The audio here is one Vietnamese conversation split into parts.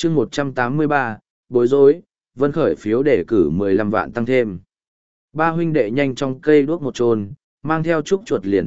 chương 183, bối rối, Vân khởi phiếu đề cử 15 vạn tăng thêm. Ba huynh đệ nhanh trong cây đuốc một chôn, mang theo trúc chuột liền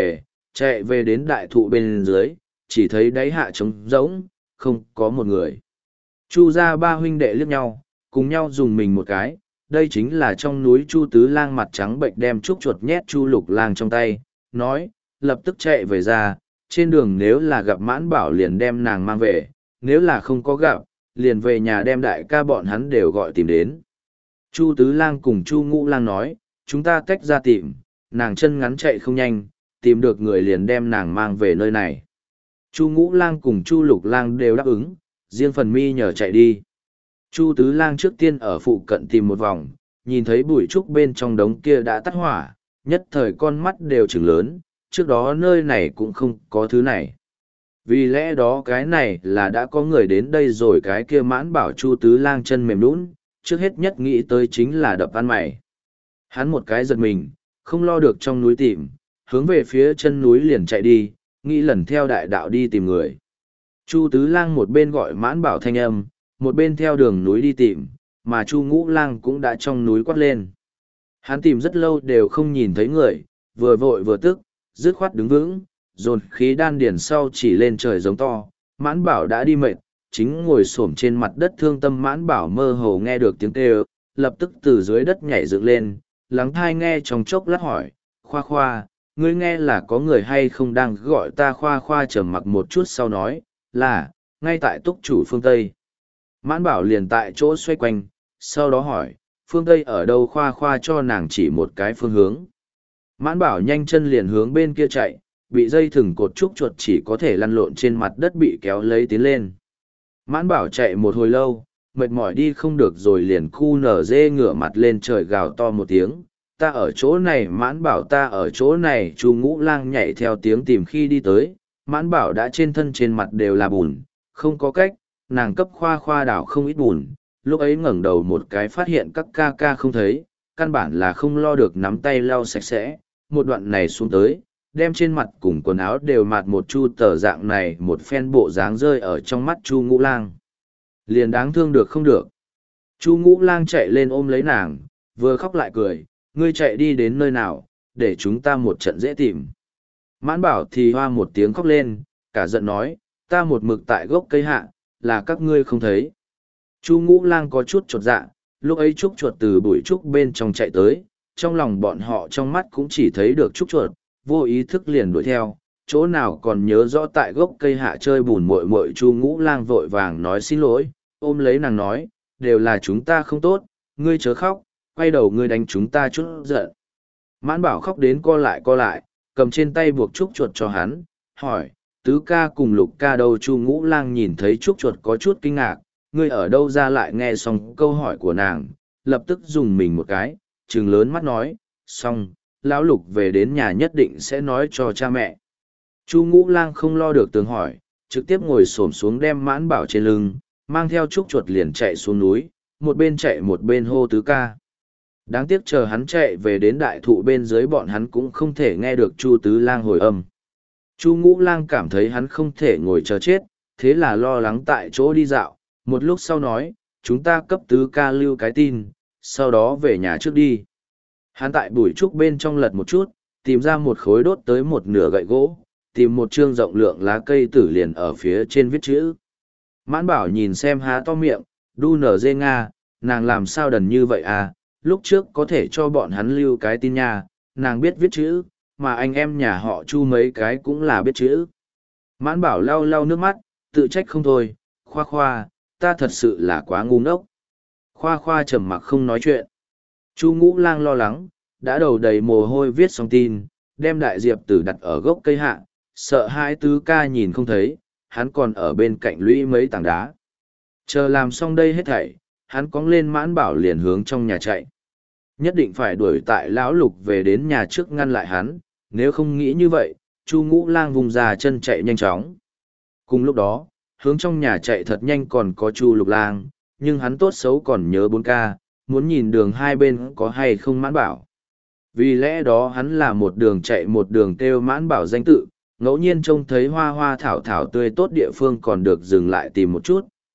chạy về đến đại thụ bên dưới, chỉ thấy đáy hạ trống rỗng, không có một người. Chu ra ba huynh đệ liếc nhau, cùng nhau dùng mình một cái, đây chính là trong núi Chu Tứ Lang mặt trắng bệnh đem trúc chuột nhét Chu Lục Lang trong tay, nói, lập tức chạy về ra, trên đường nếu là gặp Mãn Bảo liền đem nàng mang về, nếu là không có gặp, liền về nhà đem đại ca bọn hắn đều gọi tìm đến. Chu Tứ Lang cùng Chu Ngũ Lang nói, chúng ta tách ra tìm, nàng chân ngắn chạy không nhanh, tìm được người liền đem nàng mang về nơi này. Chu Ngũ Lang cùng Chu Lục Lang đều đáp ứng, riêng phần mi nhờ chạy đi. Chu Tứ Lang trước tiên ở phụ cận tìm một vòng, nhìn thấy bụi trúc bên trong đống kia đã tắt hỏa, nhất thời con mắt đều trừng lớn, trước đó nơi này cũng không có thứ này. Vì lẽ đó cái này là đã có người đến đây rồi, cái kia Mãn Bảo Chu Tứ Lang chân mềm nhũn, trước hết nhất nghĩ tới chính là đập ăn mày. Hắn một cái giật mình, không lo được trong núi tìm, hướng về phía chân núi liền chạy đi, nghĩ lần theo đại đạo đi tìm người. Chu Tứ Lang một bên gọi Mãn Bảo thanh âm, một bên theo đường núi đi tìm, mà Chu Ngũ Lang cũng đã trong núi quát lên. Hắn tìm rất lâu đều không nhìn thấy người, vừa vội vừa tức, dứt khoát đứng vững, dồn khí đan điển sau chỉ lên trời giống to. Mãn Bảo đã đi mệt, chính ngồi xổm trên mặt đất thương tâm. Mãn Bảo mơ hồ nghe được tiếng kêu, lập tức từ dưới đất nhảy dựng lên, lắng thai nghe trong chốc lát hỏi, Khoa Khoa, ngươi nghe là có người hay không đang gọi ta? Khoa Khoa trầm mặc một chút sau nói, là, ngay tại túc chủ phương Tây. Mãn Bảo liền tại chỗ xoay quanh, sau đó hỏi, phương Tây ở đâu? Khoa Khoa cho nàng chỉ một cái phương hướng. Mãn Bảo nhanh chân liền hướng bên kia chạy, bị dây thừng cột trúc chuột chỉ có thể lăn lộn trên mặt đất bị kéo lấy tiến lên. Mãn Bảo chạy một hồi lâu, mệt mỏi đi không được rồi liền khu nở dê ngửa mặt lên trời gào to một tiếng, ta ở chỗ này. Mãn Bảo ta ở chỗ này. Chu Ngũ Lang nhảy theo tiếng tìm, khi đi tới, Mãn Bảo đã trên thân trên mặt đều là bùn, không có cách, nàng cấp Khoa Khoa đảo không ít bùn, lúc ấy ngẩng đầu một cái phát hiện các ca ca không thấy, căn bản là không lo được nắm tay lau sạch sẽ, một đoạn này xuống tới, đem trên mặt cùng quần áo đều mạt một chu tờ dạng này, một phen bộ dáng rơi ở trong mắt Chu Ngũ Lang. Liền đáng thương được không được. Chu Ngũ Lang chạy lên ôm lấy nàng, vừa khóc lại cười, ngươi chạy đi đến nơi nào, để chúng ta một trận dễ tìm. Mãn Bảo thì hoa một tiếng khóc lên, cả giận nói, ta một mực tại gốc cây hạ, là các ngươi không thấy. Chu Ngũ Lang có chút chột dạ, lúc ấy trúc chuột từ bụi trúc bên trong chạy tới, trong lòng bọn họ trong mắt cũng chỉ thấy được trúc chuột, vô ý thức liền đuổi theo, chỗ nào còn nhớ rõ tại gốc cây hạ chơi bùn muội muội. Chu Ngũ Lang vội vàng nói xin lỗi, ôm lấy nàng nói, đều là chúng ta không tốt, ngươi chớ khóc, quay đầu ngươi đánh chúng ta chút giận. Mãn Bảo khóc đến co lại, cầm trên tay buộc trúc chuột cho hắn, hỏi, Tứ ca cùng Lục ca đâu? Chu Ngũ Lang nhìn thấy trúc chuột có chút kinh ngạc, ngươi ở đâu ra? Lại nghe xong câu hỏi của nàng, lập tức dùng mình một cái, trừng lớn mắt nói, xong, lão Lục về đến nhà nhất định sẽ nói cho cha mẹ. Chu Ngũ Lang không lo được tường hỏi, trực tiếp ngồi xổm xuống đem Mãn Bảo trên lưng, mang theo trúc chuột liền chạy xuống núi, một bên chạy một bên hô Tứ ca. Đáng tiếc chờ hắn chạy về đến đại thụ bên dưới, bọn hắn cũng không thể nghe được Chu Tứ Lang hồi âm. Chu Ngũ Lang cảm thấy hắn không thể ngồi chờ chết, thế là lo lắng tại chỗ đi dạo, một lúc sau nói, chúng ta cấp Tứ ca lưu cái tin, sau đó về nhà trước đi. Hắn tại bụi trúc bên trong lật một chút, tìm ra một khối đốt tới một nửa gậy gỗ, tìm một chương rộng lượng lá cây tử liền ở phía trên viết chữ. Mãn Bảo nhìn xem há to miệng, đu nở dê nga, nàng làm sao đần như vậy à, lúc trước có thể cho bọn hắn lưu cái tin nha, nàng biết viết chữ, mà anh em nhà họ Chu mấy cái cũng là biết chữ. Mãn Bảo lau lau nước mắt, tự trách không thôi, Khoa Khoa, ta thật sự là quá ngu ngốc. Khoa Khoa trầm mặc không nói chuyện. Chu Ngũ Lang lo lắng, đã đầu đầy mồ hôi viết xong tin, đem đại diệp tử đặt ở gốc cây hạ, sợ hai Tứ ca nhìn không thấy, hắn còn ở bên cạnh lũy mấy tảng đá. Chờ làm xong đây hết thảy, hắn cóng lên Mãn Bảo liền hướng trong nhà chạy. Nhất định phải đuổi tại lão Lục về đến nhà trước ngăn lại hắn, nếu không nghĩ như vậy, Chu Ngũ Lang vùng ra chân chạy nhanh chóng. Cùng lúc đó, hướng trong nhà chạy thật nhanh còn có Chu Lục Lang, nhưng hắn tốt xấu còn nhớ 4K, muốn nhìn đường hai bên có hay không Mãn Bảo. Vì lẽ đó hắn là một đường chạy một đường kêu Mãn Bảo danh tự, ngẫu nhiên trông thấy hoa hoa thảo thảo tươi tốt địa phương còn được dừng lại tìm một chút,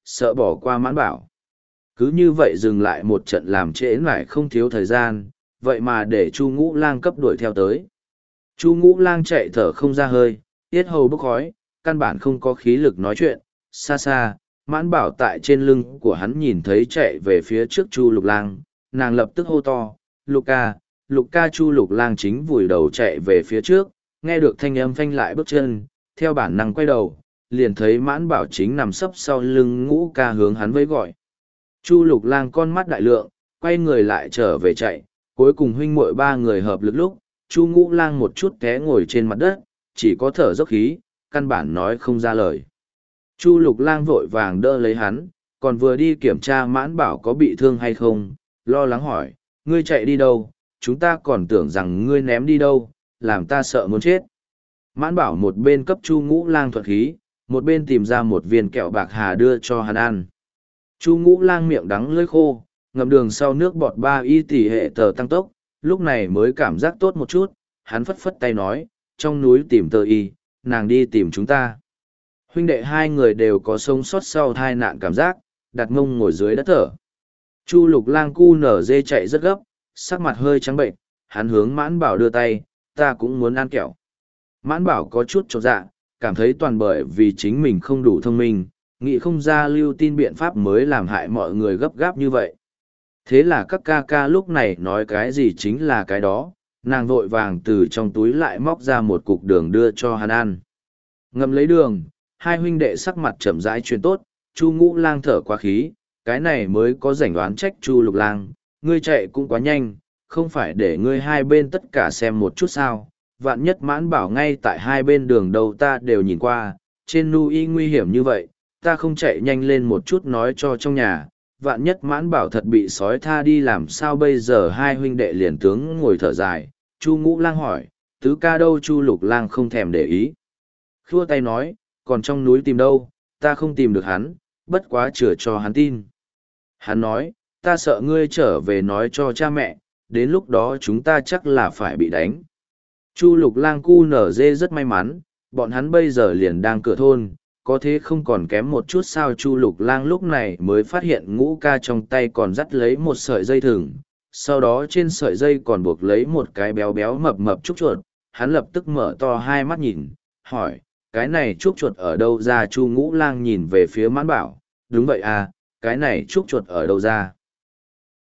sợ bỏ qua Mãn Bảo. Cứ như vậy dừng lại một trận làm trễ lại không thiếu thời gian, vậy mà để Chu Ngũ Lang cấp đuổi theo tới. Chu Ngũ Lang chạy thở không ra hơi, yết hầu bốc khói, căn bản không có khí lực nói chuyện. Xa xa, Mãn Bảo tại trên lưng của hắn nhìn thấy chạy về phía trước Chu Lục Lang, nàng lập tức hô to, Lục ca, Lục ca. Chu Lục Lang chính vùi đầu chạy về phía trước, nghe được thanh âm phanh lại bước chân, theo bản năng quay đầu, liền thấy Mãn Bảo chính nằm sấp sau lưng Ngũ ca hướng hắn với gọi. Chu Lục Lang con mắt đại lượng, quay người lại trở về chạy, cuối cùng huynh muội ba người hợp lực lúc, Chu Ngũ Lang một chút té ngồi trên mặt đất, chỉ có thở dốc khí, căn bản nói không ra lời. Chu Lục Lang vội vàng đỡ lấy hắn, còn vừa đi kiểm tra Mãn Bảo có bị thương hay không, lo lắng hỏi, ngươi chạy đi đâu, chúng ta còn tưởng rằng ngươi ném đi đâu, làm ta sợ muốn chết. Mãn Bảo một bên cấp Chu Ngũ Lang thuật khí, một bên tìm ra một viên kẹo bạc hà đưa cho hắn ăn. Chu Ngũ Lang miệng đắng lưỡi khô, ngậm đường sau nước bọt ba y tỷ hệ tờ tăng tốc, lúc này mới cảm giác tốt một chút, hắn phất phất tay nói, trong núi tìm tờ y, nàng đi tìm chúng ta. Huynh đệ hai người đều có sống sót sau tai nạn cảm giác, đặt mông ngồi dưới đất thở. Chu Lục Lang cu nở dê chạy rất gấp, sắc mặt hơi trắng bệnh, hắn hướng Mãn Bảo đưa tay, ta cũng muốn ăn kẹo. Mãn Bảo có chút chột dạ, cảm thấy toàn bởi vì chính mình không đủ thông minh, nghĩ không ra lưu tin biện pháp mới làm hại mọi người gấp gáp như vậy. Thế là các ca ca lúc này nói cái gì chính là cái đó, nàng vội vàng từ trong túi lại móc ra một cục đường đưa cho hắn ăn. Ngậm lấy đường, hai huynh đệ sắc mặt chậm rãi truyền tốt, Chu Ngũ Lang thở quá khí, cái này mới có rảnh đoán trách Chu Lục Lang, ngươi chạy cũng quá nhanh, không phải để ngươi hai bên tất cả xem một chút sao, vạn nhất Mãn Bảo ngay tại hai bên đường đâu ta đều nhìn qua, trên núi nguy hiểm như vậy, ta không chạy nhanh lên một chút nói cho trong nhà, vạn nhất Mãn Bảo thật bị sói tha đi làm sao bây giờ. Hai huynh đệ liền tướng ngồi thở dài. Chu Ngũ Lang hỏi, tứ ca đâu? Chu Lục Lang không thèm để ý, khua tay nói, còn trong núi tìm đâu, ta không tìm được hắn, bất quá chừa cho hắn tin. Hắn nói, ta sợ ngươi trở về nói cho cha mẹ, đến lúc đó chúng ta chắc là phải bị đánh. Chu Lục Lang cu nở dê rất may mắn, bọn hắn bây giờ liền đang cửa thôn, có thế không còn kém một chút sao. Chu Lục Lang lúc này mới phát hiện Ngũ ca trong tay còn dắt lấy một sợi dây thừng, sau đó trên sợi dây còn buộc lấy một cái béo béo mập mập trúc chuột. Hắn lập tức mở to hai mắt nhìn, hỏi, cái này trúc chuột ở đâu ra? Chu Ngũ Lang nhìn về phía Mãn Bảo, đúng vậy à, cái này trúc chuột ở đâu ra?